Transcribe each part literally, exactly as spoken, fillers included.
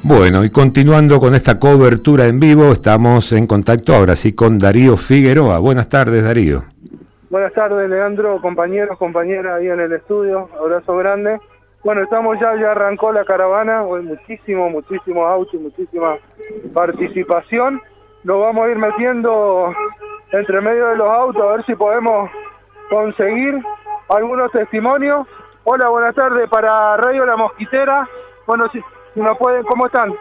Bueno, y continuando con esta cobertura en vivo, estamos en contacto ahora sí con Darío Figueroa. Buenas tardes, Darío. Buenas tardes, Leandro, compañeros, compañeras ahí en el estudio, abrazo grande. Bueno, estamos ya, ya arrancó la caravana, hoy muchísimo, muchísimo auto, muchísima participación. Nos vamos a ir metiendo entre medio de los autos a ver si podemos conseguir algunos testimonios. Hola, buenas tardes para Radio La Mosquitera. Bueno, si, si nos pueden, ¿cómo están?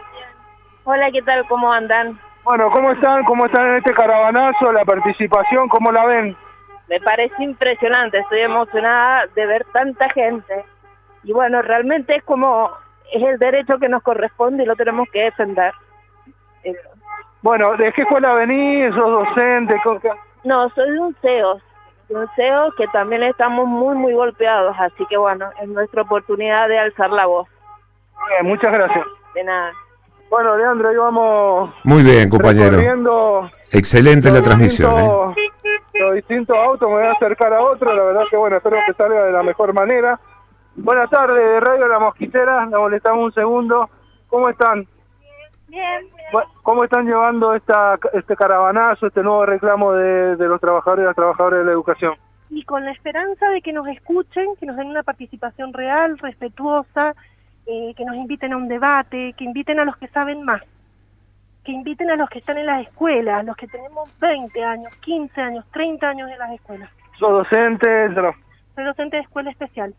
Hola, ¿qué tal? ¿Cómo andan? Bueno, ¿cómo están? ¿Cómo están en este caravanazo? La participación, ¿cómo la ven? Me parece impresionante, estoy emocionada de ver tanta gente. Y bueno, realmente es como, es el derecho que nos corresponde y lo tenemos que defender. Eh, Bueno, ¿de qué escuela venís? ¿Sos docente? No, soy de un C E O, de un C E O que también estamos muy, muy golpeados, así que bueno, es nuestra oportunidad de alzar la voz. Bien, muchas gracias. De nada. Bueno, Leandro, ahí vamos... Muy bien, compañero. Excelente la transmisión. ¿eh? Los distintos autos, me voy a acercar a otro, la verdad que bueno, espero que salga de la mejor manera. Buenas tardes, de Radio La Mosquitera, nos molestamos un segundo. ¿Cómo están? Bien, bien. ¿Cómo están llevando esta este caravanazo, este nuevo reclamo de, de los trabajadores y las trabajadoras de la educación? Y con la esperanza de que nos escuchen, que nos den una participación real, respetuosa, eh, que nos inviten a un debate, que inviten a los que saben más, que inviten a los que están en las escuelas, los que tenemos veinte años, quince años, treinta años en las escuelas. ¿Sos docente? No. Soy docente de escuela especial.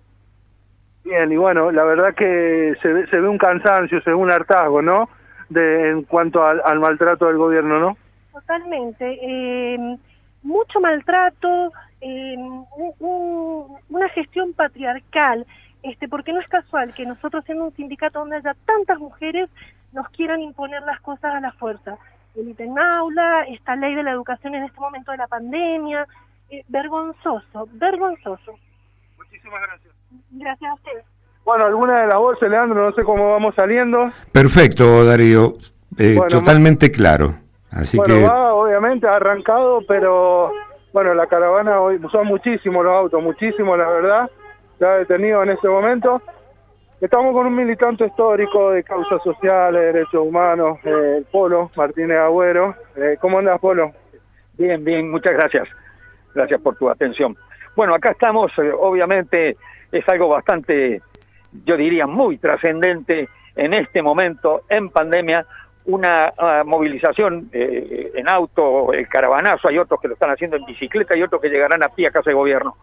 Bien, y bueno, la verdad que se ve, se ve un cansancio, se ve un hartazgo, ¿no? De, en cuanto al, al maltrato del gobierno, ¿no? Totalmente. Eh, mucho maltrato, eh, un, un, una gestión patriarcal, este, porque no es casual que nosotros siendo un sindicato donde haya tantas mujeres nos quieran imponer las cosas a la fuerza. El ítem aula, esta ley de la educación en este momento de la pandemia, eh, vergonzoso, vergonzoso. Muchísimas gracias. Gracias a ustedes. Bueno, alguna de las voces, Leandro, no sé cómo vamos saliendo. Perfecto, Darío, eh, bueno, totalmente más... claro. Así bueno, que... va, obviamente, ha arrancado, pero bueno, la caravana hoy, son muchísimos los autos, muchísimos, la verdad, ya detenido en este momento. Estamos con un militante histórico de causas sociales, derechos humanos, eh, el Polo, Martínez Agüero. Eh, ¿Cómo andas, Polo? Bien, bien, muchas gracias. Gracias por tu atención. Bueno, acá estamos, eh, obviamente es algo bastante, yo diría, muy trascendente en este momento, en pandemia, una uh, movilización eh, en auto, el caravanazo, hay otros que lo están haciendo en bicicleta y otros que llegarán a pie a casa de gobierno.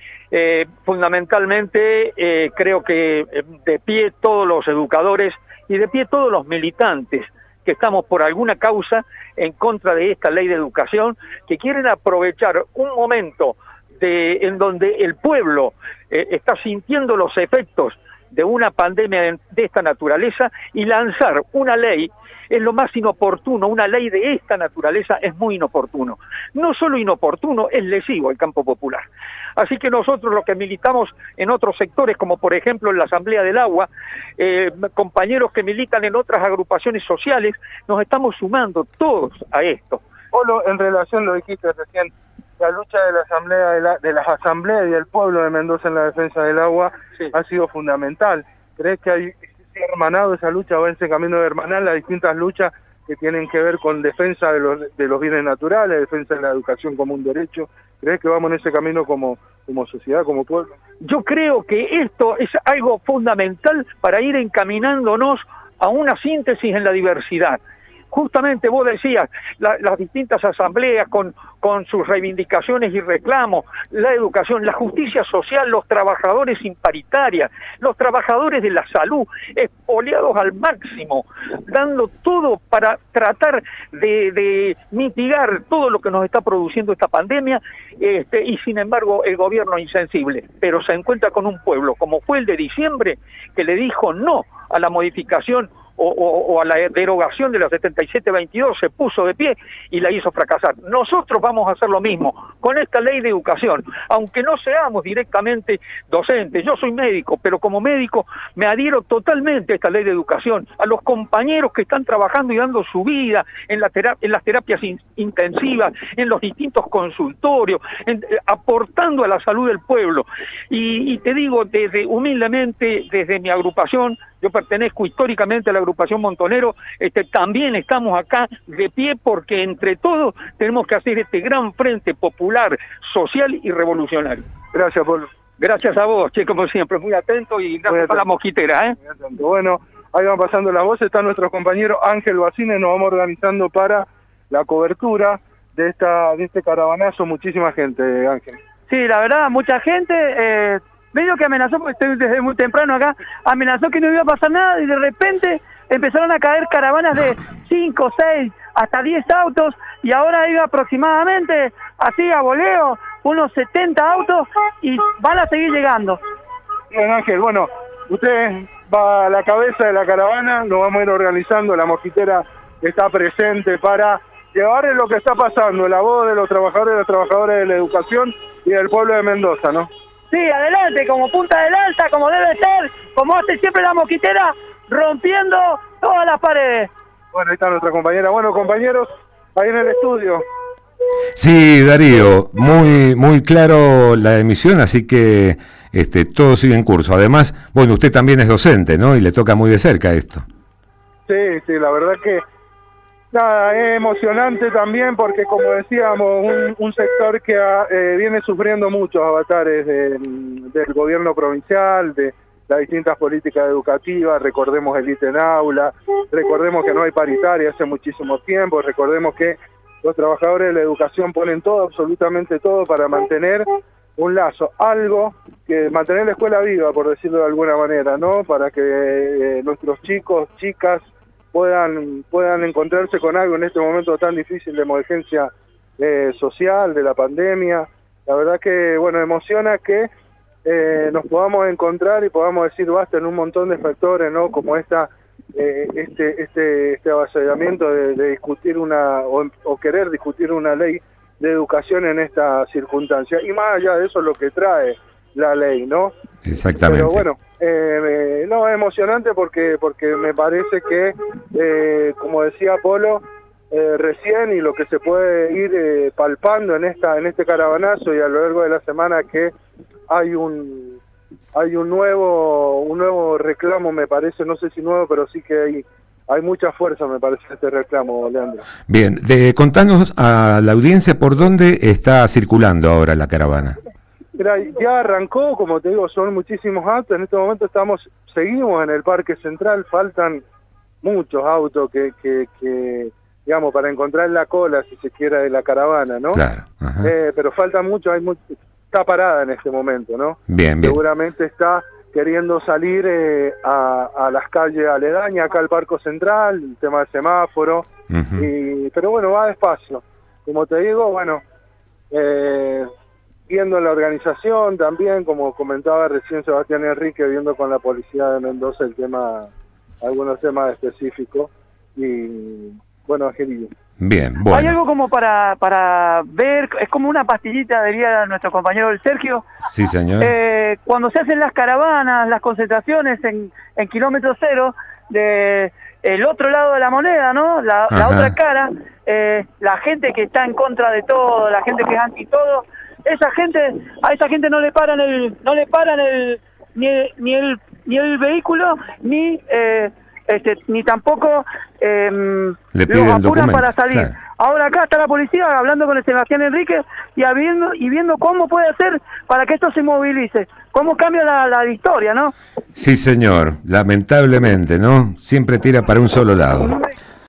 Eh, fundamentalmente eh, creo que eh, de pie todos los educadores y de pie todos los militantes que estamos por alguna causa en contra de esta ley de educación, que quieren aprovechar un momento de, en donde el pueblo eh, está sintiendo los efectos de una pandemia de, de esta naturaleza y lanzar una ley es lo más inoportuno. Una ley de esta naturaleza es muy inoportuno. No solo inoportuno, es lesivo al campo popular. Así que nosotros los que militamos en otros sectores, como por ejemplo en la Asamblea del Agua, eh, compañeros que militan en otras agrupaciones sociales, nos estamos sumando todos a esto. Polo, en relación, lo dijiste recién, la lucha de la asamblea de, la, de las asambleas y del pueblo de Mendoza en la defensa del agua sí. ha sido fundamental. ¿Crees que hay hermanado esa lucha, va en ese camino de hermanar las distintas luchas que tienen que ver con defensa de los, de los bienes naturales, defensa de la educación como un derecho? ¿Crees que vamos en ese camino como, como sociedad, como pueblo? Yo creo que esto es algo fundamental para ir encaminándonos a una síntesis en la diversidad. Justamente vos decías, la, las distintas asambleas con, con sus reivindicaciones y reclamos, la educación, la justicia social, los trabajadores sin paritaria, los trabajadores de la salud, expoliados al máximo, dando todo para tratar de, de mitigar todo lo que nos está produciendo esta pandemia, este, y sin embargo el gobierno insensible, pero se encuentra con un pueblo, como fue el de diciembre, que le dijo no a la modificación O, o, o a la derogación de la setenta y siete veintidós, se puso de pie y la hizo fracasar. Nosotros vamos a hacer lo mismo con esta ley de educación, aunque no seamos directamente docentes. Yo soy médico, pero como médico me adhiero totalmente a esta ley de educación, a los compañeros que están trabajando y dando su vida en, la terap en las terapias in intensivas, en los distintos consultorios, en, eh, aportando a la salud del pueblo. Y, y te digo, desde humildemente, desde mi agrupación, yo pertenezco históricamente a la agrupación agrupación Montonero, este, también estamos acá de pie porque entre todos tenemos que hacer este gran frente popular, social y revolucionario. Gracias, Pablo. Gracias a vos, che, como siempre, muy atento y gracias a la mosquitera, ¿eh? Bueno, ahí van pasando las voces, está nuestro compañero Ángel Bacines, nos vamos organizando para la cobertura de esta de este caravanazo, muchísima gente, Ángel. Sí, la verdad, mucha gente, eh, medio que amenazó, porque estoy desde muy temprano acá, amenazó que no iba a pasar nada y de repente empezaron a caer caravanas de cinco, seis, hasta diez autos y ahora iba aproximadamente, así a voleo, unos setenta autos y van a seguir llegando. Bien, Ángel, bueno, usted va a la cabeza de la caravana, nos vamos a ir organizando, la mosquitera está presente para llevarle lo que está pasando, la voz de los trabajadores y las trabajadoras de la educación y del pueblo de Mendoza, ¿no? Sí, adelante, como punta de lanza, como debe ser, como hace siempre la mosquitera, rompiendo todas las paredes. Bueno, ahí está nuestra compañera. Bueno, compañeros, ahí en el estudio. Sí, Darío, muy muy claro la emisión, así que este todo sigue en curso. Además, bueno, usted también es docente, ¿no? Y le toca muy de cerca esto. Sí, sí, la verdad que nada, es emocionante también porque, como decíamos, un, un sector que ha, eh, viene sufriendo muchos avatares del, del gobierno provincial, de las distintas políticas educativas. Recordemos el ítem aula, recordemos que no hay paritaria hace muchísimo tiempo, recordemos que los trabajadores de la educación ponen todo, absolutamente todo, para mantener un lazo, algo que mantener la escuela viva, por decirlo de alguna manera, ¿no? Para que eh, nuestros chicos, chicas puedan puedan encontrarse con algo en este momento tan difícil de emergencia eh, social, de la pandemia. La verdad que, bueno, emociona que eh, nos podamos encontrar y podamos decir basta en un montón de factores, ¿no? Como esta Eh, este este este avasallamiento de, de discutir una o, o querer discutir una ley de educación en esta circunstancia, y más allá de eso lo que trae la ley, ¿no? Exactamente. Pero bueno, eh, no, es emocionante porque porque me parece que eh, como decía Polo eh, recién, y lo que se puede ir eh, palpando en esta en este caravanazo y a lo largo de la semana, que hay un hay un nuevo un nuevo reclamo, me parece, no sé si nuevo, pero sí que hay hay mucha fuerza, me parece, este reclamo, Leandro. Bien, de, contanos a la audiencia por dónde está circulando ahora la caravana. Mira, ya arrancó, como te digo, son muchísimos autos. En este momento estamos seguimos en el Parque Central, faltan muchos autos que, que, que digamos, para encontrar la cola, si se quiera, de la caravana, ¿no? Claro. Ajá. Eh, pero falta mucho, hay mucho, está parada en este momento, ¿no? Bien, bien. Seguramente está queriendo salir eh, a, a las calles aledañas, acá al Parque Central, el tema del semáforo, uh-huh. y, pero bueno, va despacio. Como te digo, bueno, eh, viendo la organización también, como comentaba recién Sebastián Enrique, viendo con la policía de Mendoza el tema, algunos temas específicos, y bueno, Angelillo. Bien, bueno. Hay algo como para para ver, es como una pastillita, diría nuestro compañero el Sergio. Sí, señor. Eh, cuando se hacen las caravanas, las concentraciones en, en kilómetro cero, de el otro lado de la moneda, ¿no? La, la otra cara, eh, la gente que está en contra de todo, la gente que es anti todo, esa gente, a esa gente no le paran el, no le paran el, ni el, ni el, ni el vehículo, ni eh, Este, ni tampoco eh, Le los apuran documento, para salir. Claro. Ahora acá está la policía hablando con el Sebastián Enrique y viendo, y viendo cómo puede hacer para que esto se movilice, cómo cambia la, la historia, ¿no? Sí, señor, lamentablemente, ¿no? Siempre tira para un solo lado.